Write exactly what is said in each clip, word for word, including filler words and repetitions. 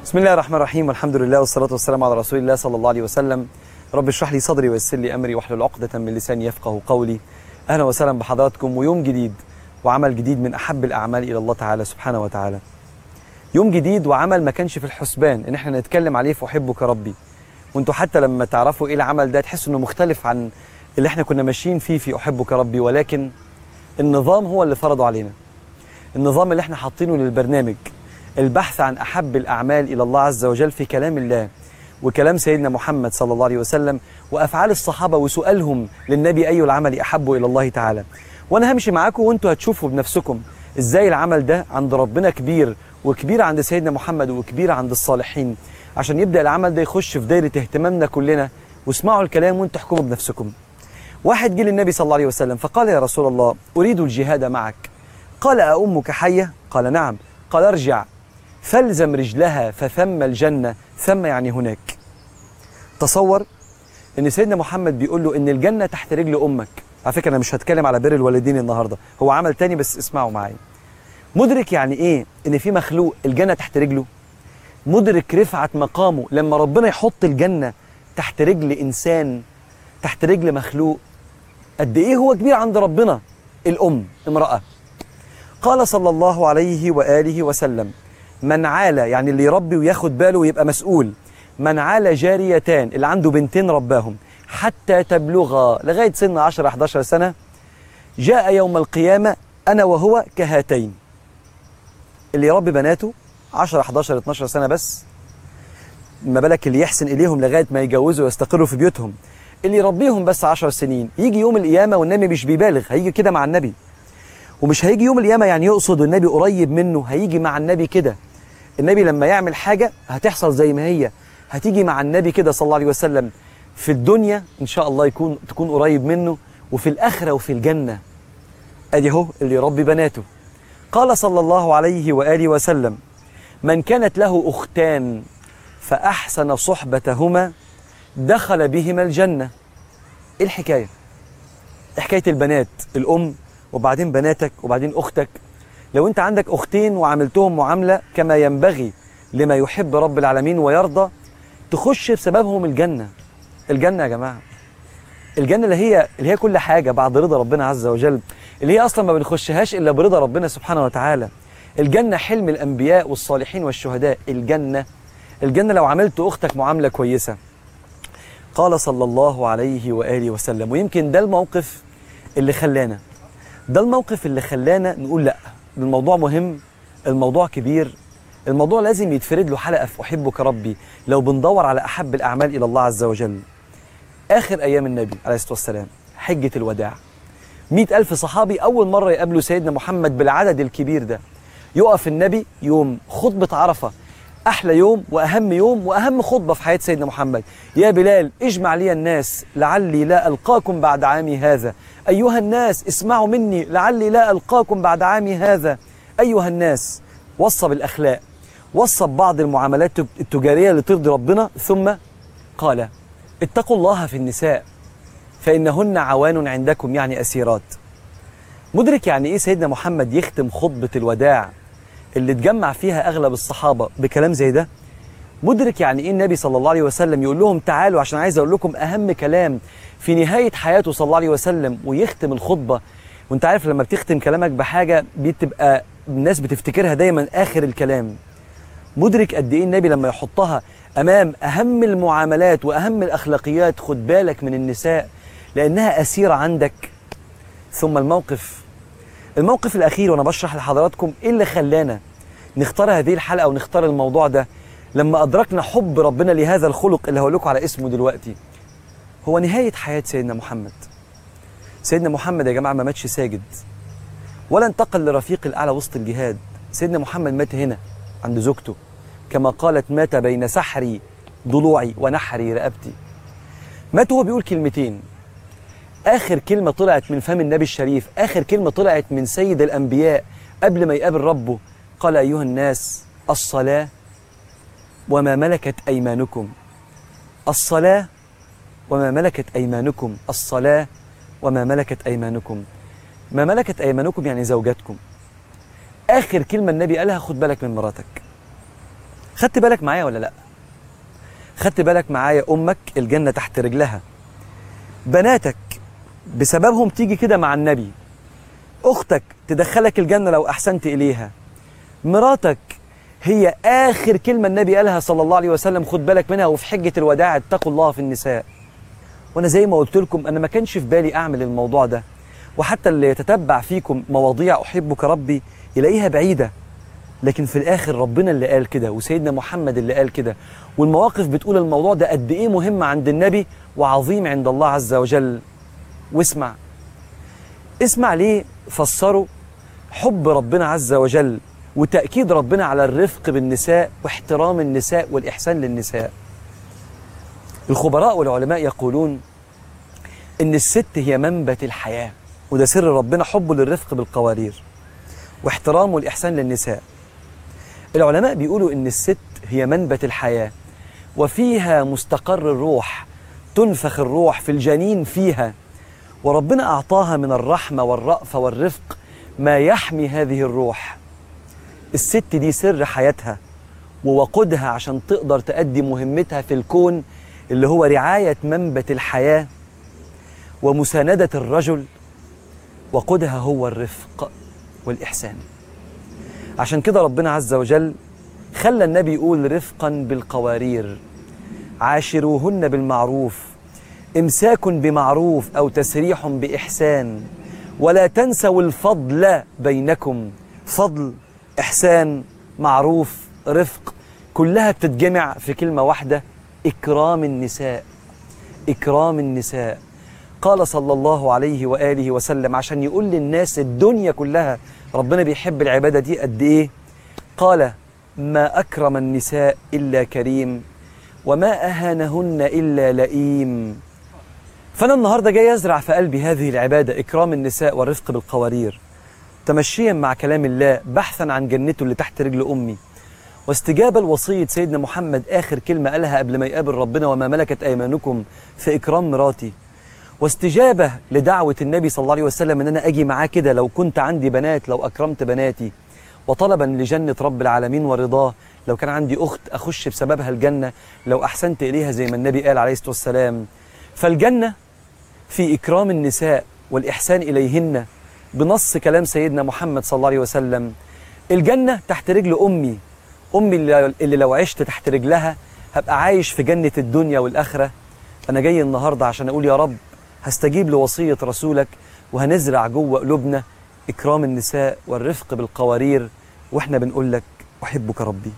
بسم الله الرحمن الرحيم، والحمد لله والصلاة والسلام على رسول الله صلى الله عليه وسلم. رب اشرح لي صدري ويسر لي أمري واحلل عقدة من لساني يفقه قولي. أهلا وسهلا بحضراتكم، ويوم جديد وعمل جديد من أحب الأعمال إلى الله تعالى سبحانه وتعالى. يوم جديد وعمل ما كانش في الحسبان إن احنا نتكلم عليه في أحبك ربي. وانتوا حتى لما تعرفوا إيه العمل ده تحسوا إنه مختلف عن اللي احنا كنا ماشيين فيه في أحبك ربي، ولكن النظام هو اللي فرضه علينا. النظام اللي احنا حاطينه للبرنامج، البحث عن أحب الأعمال إلى الله عز وجل في كلام الله وكلام سيدنا محمد صلى الله عليه وسلم وأفعال الصحابة وسؤالهم للنبي أي العمل أحب إلى الله تعالى. وأنا همشي معاكم وأنتوا هتشوفوا بنفسكم إزاي العمل ده عند ربنا كبير، وكبير عند سيدنا محمد، وكبير عند الصالحين، عشان يبدأ العمل ده يخش في دايرة اهتمامنا كلنا. واسمعوا الكلام وانتوا احكموا بنفسكم. واحد جه للنبي صلى الله عليه وسلم فقال: يا رسول الله، أريد الجهاد معك. قال: أأمك حية؟ قال: نعم. قال: ارجع فالزم رجلها فثم الجنة. ثم يعني هناك. تصور ان سيدنا محمد بيقول له ان الجنة تحت رجل امك. على فكرة انا مش هتكلم على بر الوالدين النهاردة، هو عمل تاني بس اسمعوا معايا. مدرك يعني ايه ان في مخلوق الجنة تحت رجله؟ مدرك رفعة مقامه لما ربنا يحط الجنة تحت رجل انسان، تحت رجل مخلوق؟ قد ايه هو كبير عند ربنا. الام امرأة. قال صلى الله عليه وآله وسلم: من عال، يعني اللي يربي وياخد باله ويبقى مسؤول، من عال جاريتان، اللي عنده بنتين رباهم، حتى تبلغا، لغاية سن عشرة إحدى عشرة سنة، جاء يوم القيامة أنا وهو كهاتين. اللي يربي بناته عشرة إحدى عشرة اثنا عشر سنة بس، ما بالك اللي يحسن إليهم لغاية ما يجوزوا ويستقروا في بيوتهم. اللي يربيهم بس عشر سنين يجي يوم القيامة والنبي مش بيبالغ، هيجي كده مع النبي. ومش هيجي يوم القيامة يعني يقصد والنبي قريب منه، هيجي مع النبي كده. النبي لما يعمل حاجة هتحصل زي ما هي، هتيجي مع النبي كده صلى الله عليه وسلم. في الدنيا إن شاء الله يكون تكون قريب منه، وفي الآخرة وفي الجنة. أدي هو اللي يربي بناته. قال صلى الله عليه وآله وسلم: من كانت له أختان فأحسن صحبتهما دخل بهما الجنة. إيه الحكاية؟ حكاية البنات، الأم وبعدين بناتك وبعدين أختك. لو أنت عندك أختين وعملتهم معاملة كما ينبغي لما يحب رب العالمين ويرضى، تخش بسببهم الجنة. الجنة يا جماعة، الجنة اللي هي اللي هي كل حاجة بعد رضا ربنا عز وجل، اللي هي أصلا ما بنخشهاش إلا برضا ربنا سبحانه وتعالى. الجنة حلم الأنبياء والصالحين والشهداء. الجنة الجنة لو عملت أختك معاملة كويسة. قال صلى الله عليه وآله وسلم، ويمكن ده الموقف اللي خلانا ده الموقف اللي خلانا نقول لأ، الموضوع مهم، الموضوع كبير، الموضوع لازم يتفرد له حلقة في أحبك ربي لو بندور على أحب الأعمال إلى الله عز وجل. آخر أيام النبي عليه الصلاة والسلام، حجة الوداع، مئة ألف صحابي أول مرة يقابلوا سيدنا محمد بالعدد الكبير ده. يقف النبي يوم خطبة عرفة، أحلى يوم وأهم يوم وأهم خطبة في حياة سيدنا محمد. يا بلال اجمع لي الناس لعلي لا ألقاكم بعد عامي هذا. أيها الناس اسمعوا مني لعلي لا ألقاكم بعد عامي هذا. أيها الناس، وصى بالأخلاق، وصى ببعض المعاملات التجارية اللي ترضي ربنا، ثم قال: اتقوا الله في النساء فإنهن عوان عندكم، يعني أسيرات. مدرك يعني إيه سيدنا محمد يختم خطبة الوداع اللي اتجمع فيها أغلب الصحابة بكلام زي ده؟ مدرك يعني إيه النبي صلى الله عليه وسلم يقول لهم تعالوا عشان عايز أقول لكم أهم كلام في نهاية حياته صلى الله عليه وسلم، ويختم الخطبة. وانت عارف لما بتختم كلامك بحاجة بتبقى الناس بتفتكرها دايما آخر الكلام. مدرك قد إيه النبي لما يحطها أمام أهم المعاملات وأهم الأخلاقيات: خد بالك من النساء لأنها أسيرة عندك. ثم الموقف الموقف الأخير، وأنا بشرح لحضراتكم إيه اللي خلانا نختار هذه الحلقة ونختار الموضوع ده، لما أدركنا حب ربنا لهذا الخلق اللي هقول لكم على اسمه دلوقتي. هو نهاية حياة سيدنا محمد. سيدنا محمد يا جماعة ما ماتش ساجد ولا انتقل لرفيق الأعلى وسط الجهاد. سيدنا محمد مات هنا عند زوجته، كما قالت: مات بين سحري ضلوعي ونحري رقبتي. مات وهو بيقول كلمتين. آخر كلمة طلعت من فم النبي الشريف، آخر كلمة طلعت من سيد الأنبياء قبل ما يقابل ربه، قال: أيها الناس، الصلاة وما ملكت أيمانكم. الصلاة وما ملكت أيمانكم. الصلاة وما ملكت أيمانكم. ما ملكت أيمانكم يعني زوجاتكم. آخر كلمة النبي قالها: خد بالك من مراتك. خدت بالك معايا ولا لا؟ خدت بالك معايا أمك الجنة تحت رجلها، بناتك بسببهم تيجي كده مع النبي، أختك تدخلك الجنة لو أحسنت إليها، مراتك هي آخر كلمة النبي قالها صلى الله عليه وسلم خد بالك منها وفي حجة الوداع اتقوا الله في النساء. وأنا زي ما قلت لكم أنا ما كانش في بالي أعمل الموضوع ده، وحتى اللي يتتبع فيكم مواضيع أحبك ربي يلاقيها بعيدة، لكن في الآخر ربنا اللي قال كده وسيدنا محمد اللي قال كده، والمواقف بتقول الموضوع ده قد إيه مهم عند النبي وعظيم عند الله عز وجل. واسمع اسمع ليه فسروا حب ربنا عز وجل وتأكيد ربنا على الرفق بالنساء واحترام النساء والإحسان للنساء. الخبراء والعلماء يقولون إن الست هي منبت الحياة، وده سر ربنا حبه للرفق بالقوارير واحترامه الإحسان للنساء. العلماء بيقولوا إن الست هي منبت الحياة وفيها مستقر الروح، تنفخ الروح في الجنين فيها، وربنا أعطاها من الرحمة والرأفة والرفق ما يحمي هذه الروح. الست دي سر حياتها ووقودها عشان تقدر تأدي مهمتها في الكون اللي هو رعاية منبت الحياة ومساندة الرجل. وقودها هو الرفق والإحسان. عشان كده ربنا عز وجل خلى النبي يقول رفقا بالقوارير، عاشروهن بالمعروف، إمساك بمعروف أو تسريح بإحسان، ولا تنسوا الفضل بينكم. فضل، إحسان، معروف، رفق، كلها بتتجمع في كلمة واحدة: إكرام النساء. إكرام النساء. قال صلى الله عليه وآله وسلم عشان يقول للناس الدنيا كلها ربنا بيحب العبادة دي قد إيه، قال: ما أكرم النساء إلا كريم، وما أهانهن إلا لئيم. فأنا النهاردة جاي أزرع في قلبي هذه العبادة، إكرام النساء والرفق بالقوارير، تمشيا مع كلام الله، بحثا عن جنته اللي تحت رجل أمي، واستجابة لوصية سيدنا محمد آخر كلمة قالها قبل ما يقابل ربنا: وما ملكت أيمانكم، في إكرام مراتي، واستجابة لدعوة النبي صلى الله عليه وسلم إن أنا أجي معاه كده لو كنت عندي بنات، لو أكرمت بناتي، وطلبا لجنة رب العالمين ورضاه، لو كان عندي أخت أخش بسببها الجنة لو أحسنت إليها زي ما النبي قال عليه الصلاة والسلام. فالجنة في إكرام النساء والإحسان إليهن بنص كلام سيدنا محمد صلى الله عليه وسلم. الجنة تحت رجل أمي، أمي اللي لو عشت تحت رجلها هبقى عايش في جنة الدنيا والآخرة. أنا جاي النهاردة عشان أقول يا رب هستجيب لوصية رسولك وهنزرع جوه قلوبنا إكرام النساء والرفق بالقوارير، وإحنا بنقول لك أحبك ربي.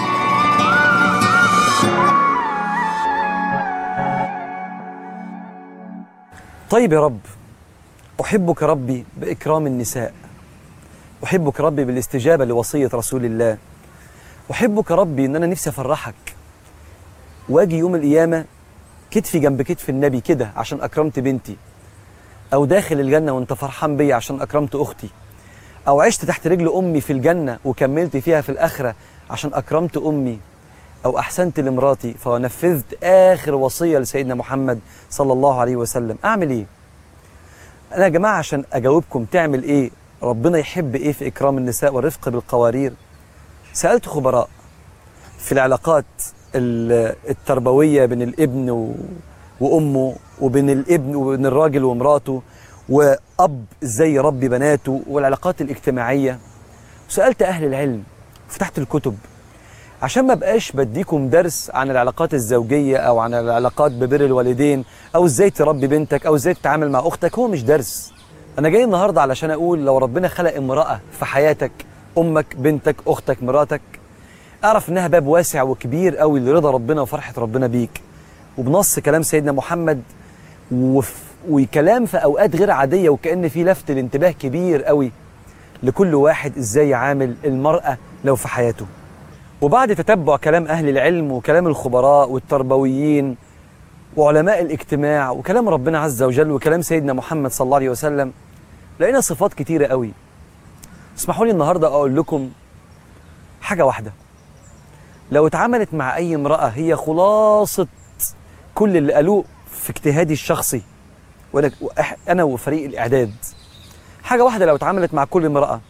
طيب يا رب، أحبك ربي بإكرام النساء، أحبك ربي بالاستجابة لوصية رسول الله، أحبك ربي إن أنا نفسي أفرحك وأجي يوم القيامة كتفي جنب كتف النبي كده عشان أكرمت بنتي، أو داخل الجنة وأنت فرحان بيا عشان أكرمت أختي، أو عشت تحت رجل أمي في الجنة وكملت فيها في الآخرة عشان أكرمت أمي، أو أحسنت لمراتي فنفذت آخر وصية لسيدنا محمد صلى الله عليه وسلم. أعمل إيه؟ أنا يا جماعة عشان أجاوبكم تعمل إيه، ربنا يحب إيه في إكرام النساء والرفق بالقوارير، سألت خبراء في العلاقات التربوية بين الابن وأمه، وبين الابن وبين الراجل ومراته، وأب إزاي يربي بناته، والعلاقات الاجتماعية. سألت أهل العلم، فتحت الكتب عشان ما بقاش بديكم درس عن العلاقات الزوجية أو عن العلاقات ببر الوالدين أو إزاي تربي بنتك أو إزاي تتعامل مع أختك. هو مش درس. أنا جاي النهاردة علشان أقول لو ربنا خلق امرأة في حياتك، أمك، بنتك، أختك، مراتك، أعرف إنها باب واسع وكبير قوي لرضا ربنا وفرحة ربنا بيك، وبنص كلام سيدنا محمد وف... وكلام في أوقات غير عادية، وكأن في لفت الانتباه كبير قوي لكل واحد إزاي يعامل المرأة لو في حياته. وبعد تتبع كلام أهل العلم وكلام الخبراء والتربويين وعلماء الاجتماع وكلام ربنا عز وجل وكلام سيدنا محمد صلى الله عليه وسلم، لقينا صفات كتيرة قوي. اسمحوا لي النهاردة أقول لكم حاجة واحدة لو اتعاملت مع أي امرأة هي خلاصة كل اللي قالوه في اجتهادي الشخصي وأنا وفريق الإعداد. حاجة واحدة لو اتعاملت مع كل امرأة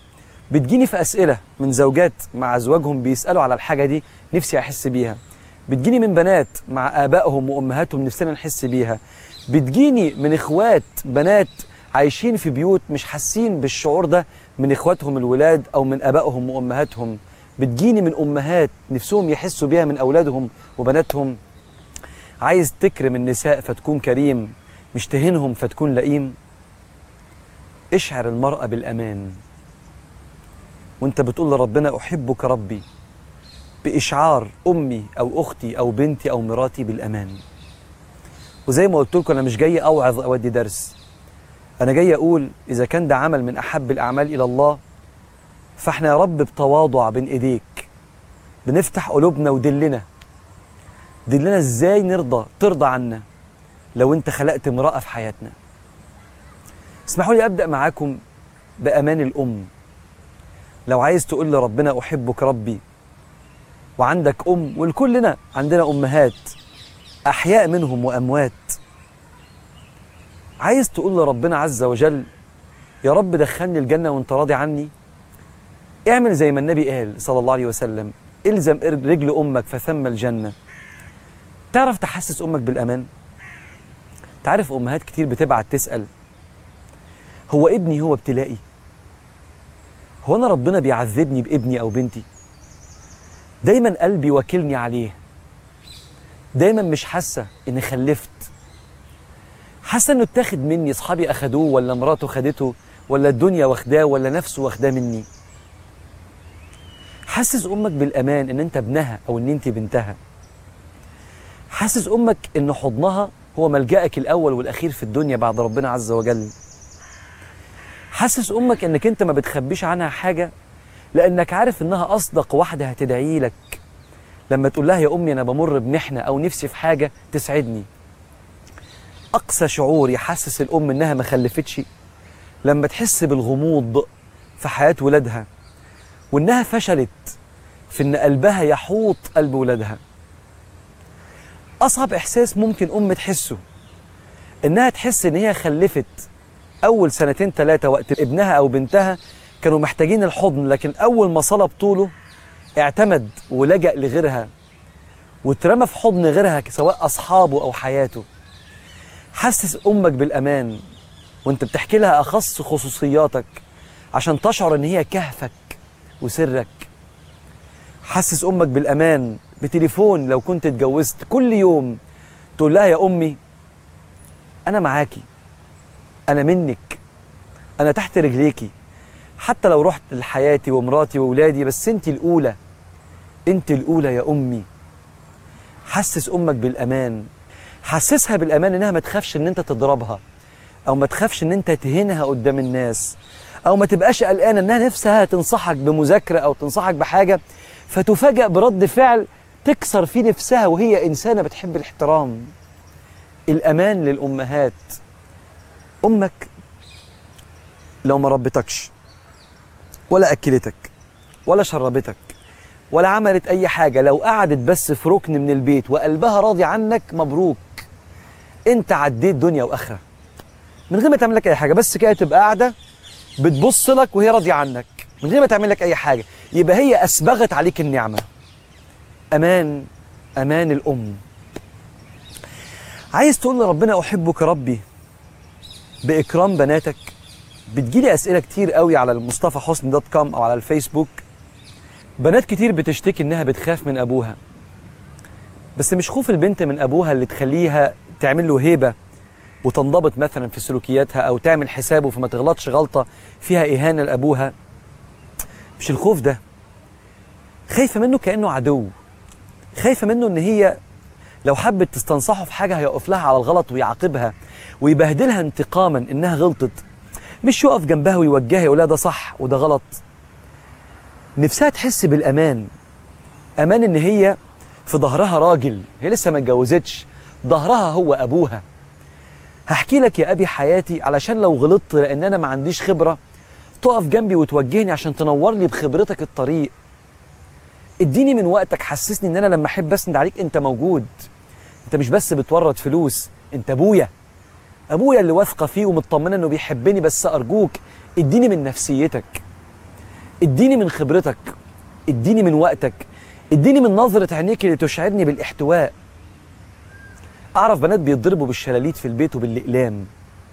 بتجيني في أسئلة من زوجات مع أزواجهم بيسألوا على الحاجة دي، نفسي أحس بيها. بتجيني من بنات مع آبائهم وأمهاتهم نفسنا نحس بيها. بتجيني من إخوات بنات عايشين في بيوت مش حاسين بالشعور ده من إخواتهم الولاد أو من آبائهم وأمهاتهم. بتجيني من أمهات نفسهم يحسوا بيها من أولادهم وبناتهم. عايز تكرم النساء فتكون كريم، مش تهينهم فتكون لئيم. اشعر المرأة بالأمان وانت بتقول لربنا أحبك ربي، بإشعار أمي أو أختي أو بنتي أو مراتي بالأمان. وزي ما قلت لكم أنا مش جاي أوعظ أو أدي درس، أنا جاي أقول إذا كان ده عمل من أحب الأعمال إلى الله، فإحنا يا رب بتواضع بين إيديك بنفتح قلوبنا ودلنا دلنا إزاي نرضى ترضى عنا لو أنت خلقت امرأة في حياتنا. اسمحوا لي أبدأ معاكم بأمان الأم. لو عايز تقول لربنا أحبك ربي وعندك أم، والكلنا عندنا أمهات أحياء منهم وأموات، عايز تقول لربنا عز وجل يا رب دخلني الجنة وانت راضي عني، اعمل زي ما النبي قال صلى الله عليه وسلم، الزم رجل أمك فثم الجنة. تعرف تحسس أمك بالأمان؟ تعرف أمهات كتير بتبعت تسأل هو ابني هو ابتلائي؟ هو أنا ربنا بيعذبني بابني أو بنتي؟ دايما قلبي واكلني عليه، دايما مش حاسة إني خلفت، حاسة إنه اتاخد مني، أصحابي أخدوه ولا مراته خدته ولا الدنيا واخداه ولا نفسه واخداه مني. حسس أمك بالأمان إن أنت ابنها أو إن أنت بنتها. حسس أمك إن حضنها هو ملجأك الأول والأخير في الدنيا بعد ربنا عز وجل. حسس أمك إنك أنت ما بتخبيش عنها حاجة، لأنك عارف إنها أصدق واحدة هتدعي لك لما تقول لها يا أمي أنا بمر بمحنة أو نفسي في حاجة تسعدني. أقصى شعور يحسس الأم إنها ما خلفتش لما تحس بالغموض في حياة ولادها وإنها فشلت في إن قلبها يحوط قلب ولادها. أصعب إحساس ممكن أم تحسه إنها تحس إن هي خلفت أول سنتين ثلاثة وقت ابنها أو بنتها كانوا محتاجين الحضن، لكن أول ما صلب طوله اعتمد ولجأ لغيرها واترمى في حضن غيرها سواء أصحابه أو حياته. حسس أمك بالأمان وانت بتحكي لها أخص خصوصياتك عشان تشعر إن هي كهفك وسرك. حسس أمك بالأمان بتليفون لو كنت اتجوزت كل يوم تقول لها يا أمي أنا معاكي، أنا منك، أنا تحت رجليكي، حتى لو رحت لحياتي ومراتي وولادي بس أنت الأولى، أنت الأولى يا أمي. حسس أمك بالأمان، حسسها بالأمان إنها ما تخافش إن أنت تضربها أو ما تخافش إن أنت تهينها قدام الناس أو ما تبقاش قلقانة إنها نفسها تنصحك بمذاكرة أو تنصحك بحاجة فتفاجأ برد فعل تكسر فيه نفسها وهي إنسانة بتحب الاحترام. الأمان للأمهات. أمك لو ما ربتكش ولا أكلتك ولا شربتك ولا عملت أي حاجة، لو قعدت بس في ركن من البيت وقلبها راضي عنك، مبروك، أنت عديت دنيا وآخرة من غير ما تعمل لك أي حاجة، بس كده تبقى قاعدة بتبص لك وهي راضية عنك من غير ما تعمل لك أي حاجة، يبقى هي أسبغت عليك النعمة. أمان، أمان الأم. عايز تقول لربنا أحبك ربي بإكرام بناتك؟ بتجيلي أسئلة كتير قوي على المصطفى حسني دوت كوم أو على الفيسبوك. بنات كتير بتشتكي إنها بتخاف من أبوها، بس مش خوف البنت من أبوها اللي تخليها تعمل له هيبة وتنضبط مثلا في سلوكياتها أو تعمل حسابه فما تغلطش غلطة فيها إهانة لأبوها. مش الخوف ده، خايفة منه كأنه عدو، خايفة منه إن هي لو حبت تستنصحه في حاجة هيقف لها على الغلط ويعاقبها ويبهدلها انتقاما إنها غلطت، مش يقف جنبها ويوجهها يقول لها ده صح وده غلط. نفسها تحس بالأمان، أمان إن هي في ظهرها راجل، هي لسه ما اتجوزتش، ظهرها هو أبوها. هحكي لك يا أبي حياتي علشان لو غلطت لأن أنا ما عنديش خبرة تقف جنبي وتوجهني عشان تنور لي بخبرتك الطريق. اديني من وقتك، حسسني إن أنا لما أحب أسند عليك أنت موجود، أنت مش بس بتورط فلوس، أنت أبويا، أبويا اللي واثقة فيه ومطمنة إنه بيحبني، بس أرجوك اديني من نفسيتك، اديني من خبرتك، اديني من وقتك، اديني من نظرة عينيك اللي تشعرني بالاحتواء. اعرف بنات بيتضربوا بالشلاليت في البيت وبالاقلام،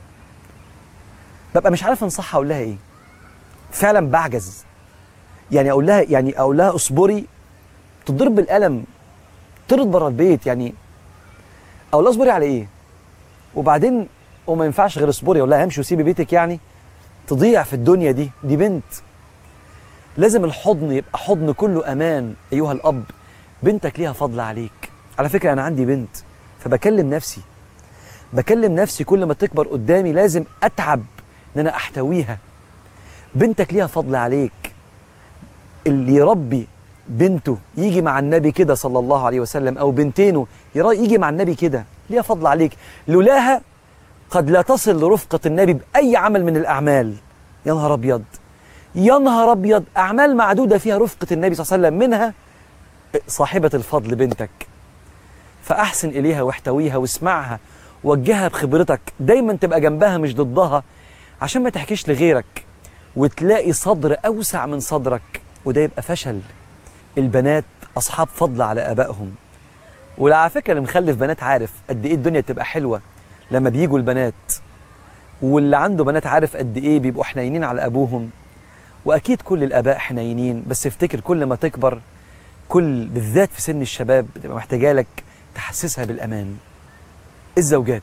ببقى مش عارف انصحها اقول لها ايه. فعلا بعجز، يعني اقول لها يعني اقول لها اصبري، تضرب بالقلم، تطرد بره البيت، يعني اقول لها اصبري على ايه؟ وبعدين وما ينفعش غير اصبري، اقول لها امشي وسيبي بيتك، يعني تضيع في الدنيا دي، دي بنت. لازم الحضن يبقى حضن كله امان. ايها الاب، بنتك ليها فضل عليك. على فكره انا عندي بنت، فبكلم نفسي بكلم نفسي كل ما تكبر قدامي لازم اتعب ان انا احتويها. بنتك ليها فضل عليك. اللي يربي بنته يجي مع النبي كده صلى الله عليه وسلم، او بنتينه يجي مع النبي كده، ليها فضل عليك. لولاها قد لا تصل لرفقة النبي بأي عمل من الأعمال. يا نهار أبيض، يا نهار أبيض، أعمال معدودة فيها رفقة النبي صلى الله عليه وسلم، منها صاحبة الفضل بنتك. فأحسن إليها واحتويها واسمعها، وجهها بخبرتك، دايما تبقى جنبها مش ضدها، عشان ما تحكيش لغيرك وتلاقي صدر أوسع من صدرك، وده يبقى فشل. البنات أصحاب فضل على آبائهم. وعلى فكرة اللي مخلف بنات عارف قد إيه الدنيا تبقى حلوة لما بيجوا البنات، واللي عنده بنات عارف قد إيه بيبقوا حنينين على أبوهم. وأكيد كل الآباء حنينين، بس افتكر كل ما تكبر، كل بالذات في سن الشباب، بتبقى محتاجة لك تحسسها بالأمان. الزوجات،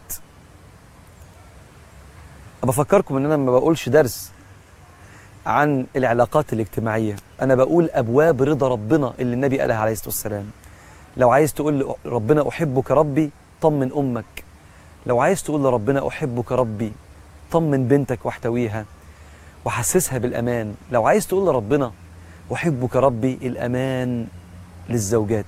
بفكركم إن أنا ما بقولش درس عن العلاقات الاجتماعية، أنا بقول أبواب رضا ربنا اللي النبي قالها عليه الصلاة والسلام. لو عايز تقول ربنا أحبك ربي، طمن أمك. لو عايز تقول لربنا أحبك ربي، طمن بنتك واحتويها وحسسها بالأمان. لو عايز تقول لربنا أحبك ربي، الأمان للزوجات.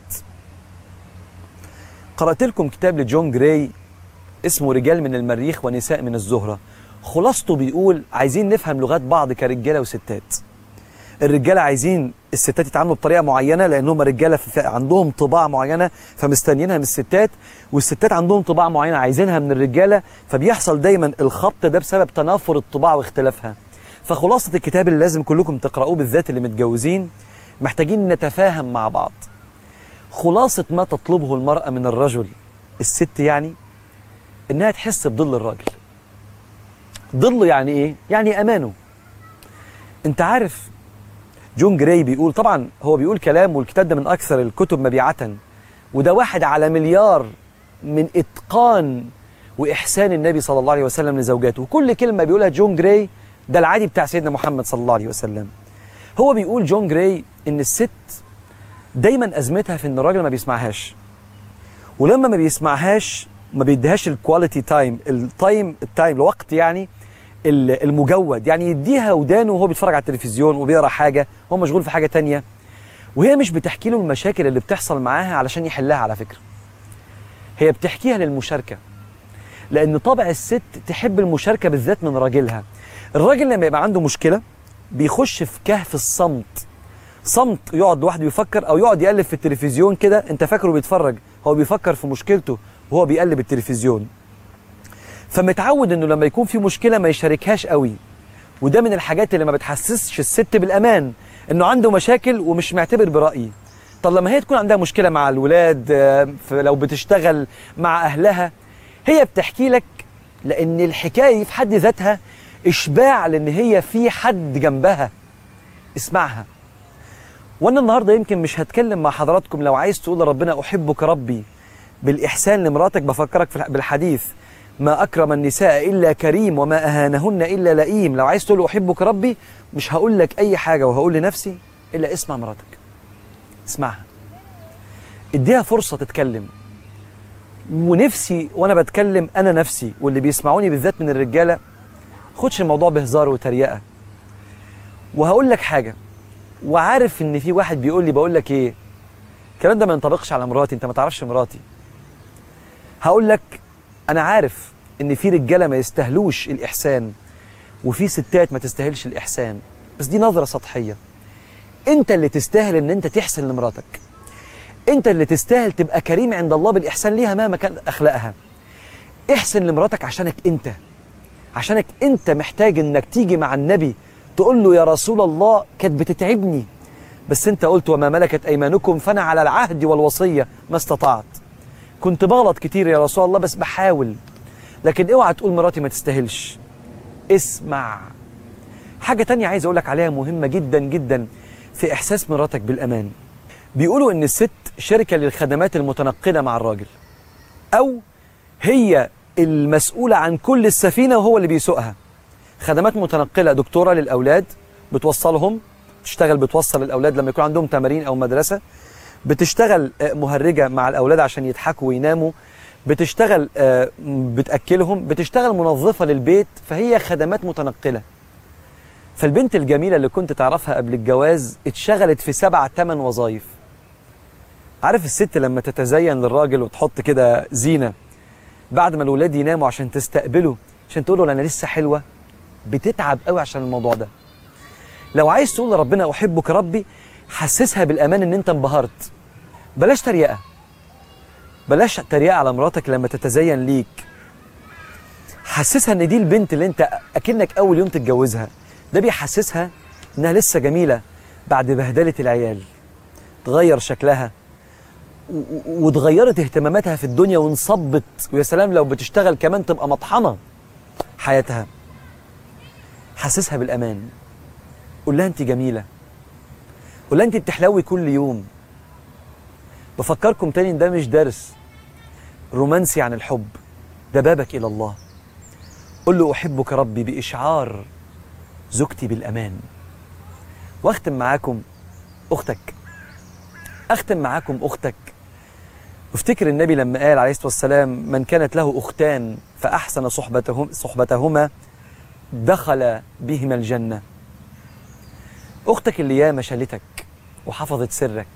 قرأت لكم كتاب لجون جراي اسمه رجال من المريخ ونساء من الزهرة. خلاصته بيقول عايزين نفهم لغات بعض كرجالة وستات. الرجالة عايزين الستات يتعاملوا بطريقة معينة لأنهم رجالة عندهم طباع معينة فمستنيينها من الستات، والستات عندهم طباع معينة عايزينها من الرجالة، فبيحصل دايما الخبط ده بسبب تنافر الطباع واختلافها. فخلاصة الكتاب اللي لازم كلكم تقرأوه، بالذات اللي متجوزين، محتاجين نتفاهم مع بعض. خلاصة ما تطلبه المرأة من الرجل، الست يعني، إنها تحس بظل الراجل. ظله يعني إيه؟ يعني أمانه. أنت عارف جون جراي بيقول، طبعا هو بيقول كلام، والكتاب ده من أكثر الكتب مبيعة، وده واحد على مليار من إتقان وإحسان النبي صلى الله عليه وسلم لزوجاته. وكل كلمة بيقولها جون جراي ده العادي بتاع سيدنا محمد صلى الله عليه وسلم. هو بيقول جون جراي إن الست دايما أزمتها في إن الراجل ما بيسمعهاش، ولما ما بيسمعهاش ما بيديهاش الكواليتي تايم، التايم التايم الوقت يعني المجود، يعني يديها ودانه وهو بيتفرج على التلفزيون وبيقرا حاجه، هو مشغول في حاجه تانية، وهي مش بتحكي له المشاكل اللي بتحصل معاها علشان يحلها. على فكره هي بتحكيها للمشاركه، لان طبع الست تحب المشاركه بالذات من راجلها. الراجل لما يبقى عنده مشكله بيخش في كهف الصمت، صمت، يقعد لوحده يفكر، او يقعد يقلب في التلفزيون كده، انت فاكره بيتفرج، هو بيفكر في مشكلته وهو بيقلب التلفزيون. فمتعود انه لما يكون في مشكله ما يشاركهاش قوي، وده من الحاجات اللي ما بتحسسش الست بالامان، انه عنده مشاكل ومش معتبر برأيي. طب لما هي تكون عندها مشكله مع الولاد، لو بتشتغل مع اهلها، هي بتحكي لك، لان الحكايه في حد ذاتها اشباع، لان هي في حد جنبها. اسمعها. وانا النهارده يمكن مش هتكلم مع حضراتكم لو عايز تقول لربنا احبك ربي بالاحسان لمراتك، بفكرك بالحديث ما أكرم النساء إلا كريم وما أهانهن إلا لئيم. لو عايز تقول أحبك ربي، مش هقول لك أي حاجة وهقول لنفسي إلا اسمع مراتك، اسمعها، اديها فرصة تتكلم. ونفسي وأنا بتكلم أنا نفسي واللي بيسمعوني بالذات من الرجالة، خدش الموضوع بهزار وتريقة. وهقول لك حاجة، وعارف إن في واحد بيقول لي بقول لك إيه، الكلام ده ما ينطبقش على مراتي، أنت ما تعرفش مراتي. هقول لك أنا عارف إن في رجالة ما يستاهلوش الإحسان، وفي ستات ما تستاهلش الإحسان، بس دي نظرة سطحية. أنت اللي تستاهل إن أنت تحسن لمراتك، أنت اللي تستاهل تبقى كريم عند الله بالإحسان ليها مهما كان أخلاقها. احسن لمراتك عشانك أنت، عشانك أنت محتاج إنك تيجي مع النبي تقول له يا رسول الله كانت بتتعبني، بس انت قلت وما ملكت ايمانكم فانا على العهد والوصيه ما استطعت. كنت بغلط كتير يا رسول الله بس بحاول، لكن اوعى تقول مراتي ما تستاهلش. اسمع. حاجه تانية عايز اقولك عليها مهمه جدا جدا في احساس مراتك بالامان. بيقولوا ان الست شركه للخدمات المتنقله مع الراجل، او هي المسؤوله عن كل السفينه وهو اللي بيسوقها. خدمات متنقله، دكتوره للاولاد بتوصلهم، تشتغل بتوصل الاولاد لما يكون عندهم تمارين او مدرسه، بتشتغل مهرجه مع الاولاد عشان يضحكوا ويناموا، بتشتغل بتاكلهم، بتشتغل منظفه للبيت، فهي خدمات متنقله. فالبنت الجميله اللي كنت تعرفها قبل الجواز اتشغلت في سبع ثمان وظايف. عارف الست لما تتزين للراجل وتحط كده زينه بعد ما الولاد يناموا عشان تستقبله، عشان تقول له انا لسه حلوه، بتتعب قوي عشان الموضوع ده. لو عايز تقول لربنا احبك ربي، حسسها بالامان ان انت انبهرت. بلاش تريقه، بلاش تريقه على مراتك لما تتزين ليك. حسسها ان دي البنت اللي انت اكنك اول يوم تتجوزها. ده بيحسسها انها لسه جميله بعد بهدله العيال، تغير شكلها وتغيرت اهتماماتها في الدنيا وانصبت، ويا سلام لو بتشتغل كمان تبقى مطحنه حياتها. حسسها بالامان، قول لها انت جميله، قول لها انت بتحلوي كل يوم. بفكركم تاني ان ده مش درس رومانسي عن الحب، ده بابك الى الله. قل له احبك ربي باشعار زوجتي بالامان. واختم معاكم اختك، اختم معاكم اختك. وافتكر النبي لما قال عليه الصلاه والسلام من كانت له اختان فاحسن صحبتهم صحبتهما دخل بهما الجنه. اختك اللي ياما شالتك وحفظت سرك،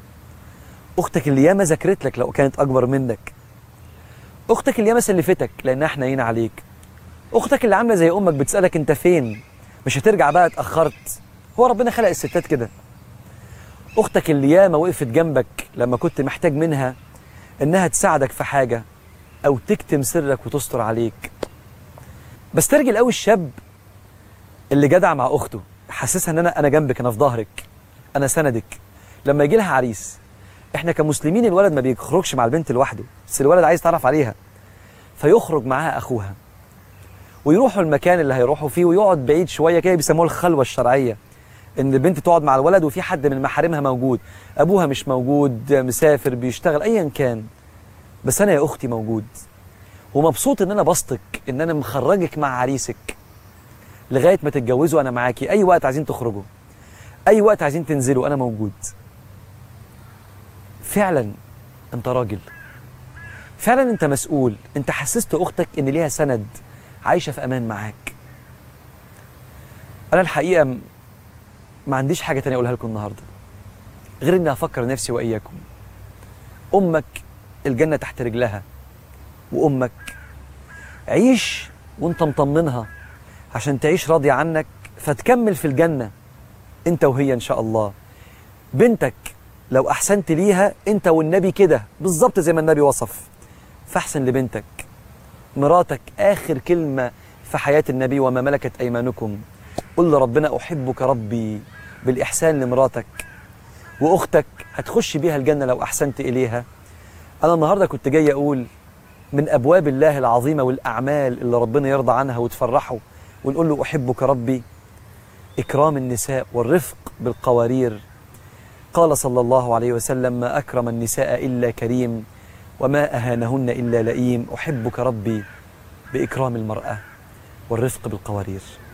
اختك اللي ياما ذاكرت لك لو كانت اكبر منك، اختك اللي ياما سلفتك لانها حنينه عليك، اختك اللي عامله زي امك بتسالك انت فين، مش هترجع بقى اتاخرت، هو ربنا خلق الستات كده. اختك اللي ياما وقفت جنبك لما كنت محتاج منها انها تساعدك في حاجه او تكتم سرك وتستر عليك. بسترجل قوي الشاب اللي جدع مع اخته، حسسها ان انا انا جنبك، انا في ظهرك، انا سندك. لما يجي لها عريس، احنا كمسلمين الولد ما بيخرجش مع البنت لوحده، بس الولد عايز يتعرف عليها، فيخرج معاها اخوها ويروحوا المكان اللي هيروحوا فيه ويقعد بعيد شويه كده، بيسموها الخلوه الشرعيه، ان البنت تقعد مع الولد وفي حد من محارمها موجود، ابوها مش موجود، مسافر، بيشتغل، ايا كان، بس انا يا اختي موجود ومبسوط ان انا بسطك، ان انا مخرجك مع عريسك لغايه ما تتجوزوا، انا معاكي، اي وقت عايزين تخرجوا، اي وقت عايزين تنزلوا، انا موجود. فعلا انت راجل، فعلا انت مسؤول، انت حسست اختك ان ليها سند عايشه في امان معاك. انا الحقيقه ما عنديش حاجه تانية اقولها لكم النهارده غير اني افكر نفسي واياكم. امك الجنه تحت رجلها، وامك عيش وانت مطمنها عشان تعيش راضيه عنك فتكمل في الجنه انت وهي ان شاء الله. بنتك لو احسنت ليها انت والنبي كده بالظبط زي ما النبي وصف، فاحسن لبنتك. مراتك اخر كلمه في حياه النبي وما ملكت ايمانكم. قل لربنا احبك ربي بالاحسان لمراتك، واختك هتخش بيها الجنه لو احسنت اليها. انا النهارده كنت جاي اقول من ابواب الله العظيمه والاعمال اللي ربنا يرضى عنها وتفرحه ونقول له احبك ربي، اكرام النساء والرفق بالقوارير. قال صلى الله عليه وسلم ما اكرم النساء الا كريم وما اهانهن الا لئيم. احبك ربي باكرام المراه والرفق بالقوارير.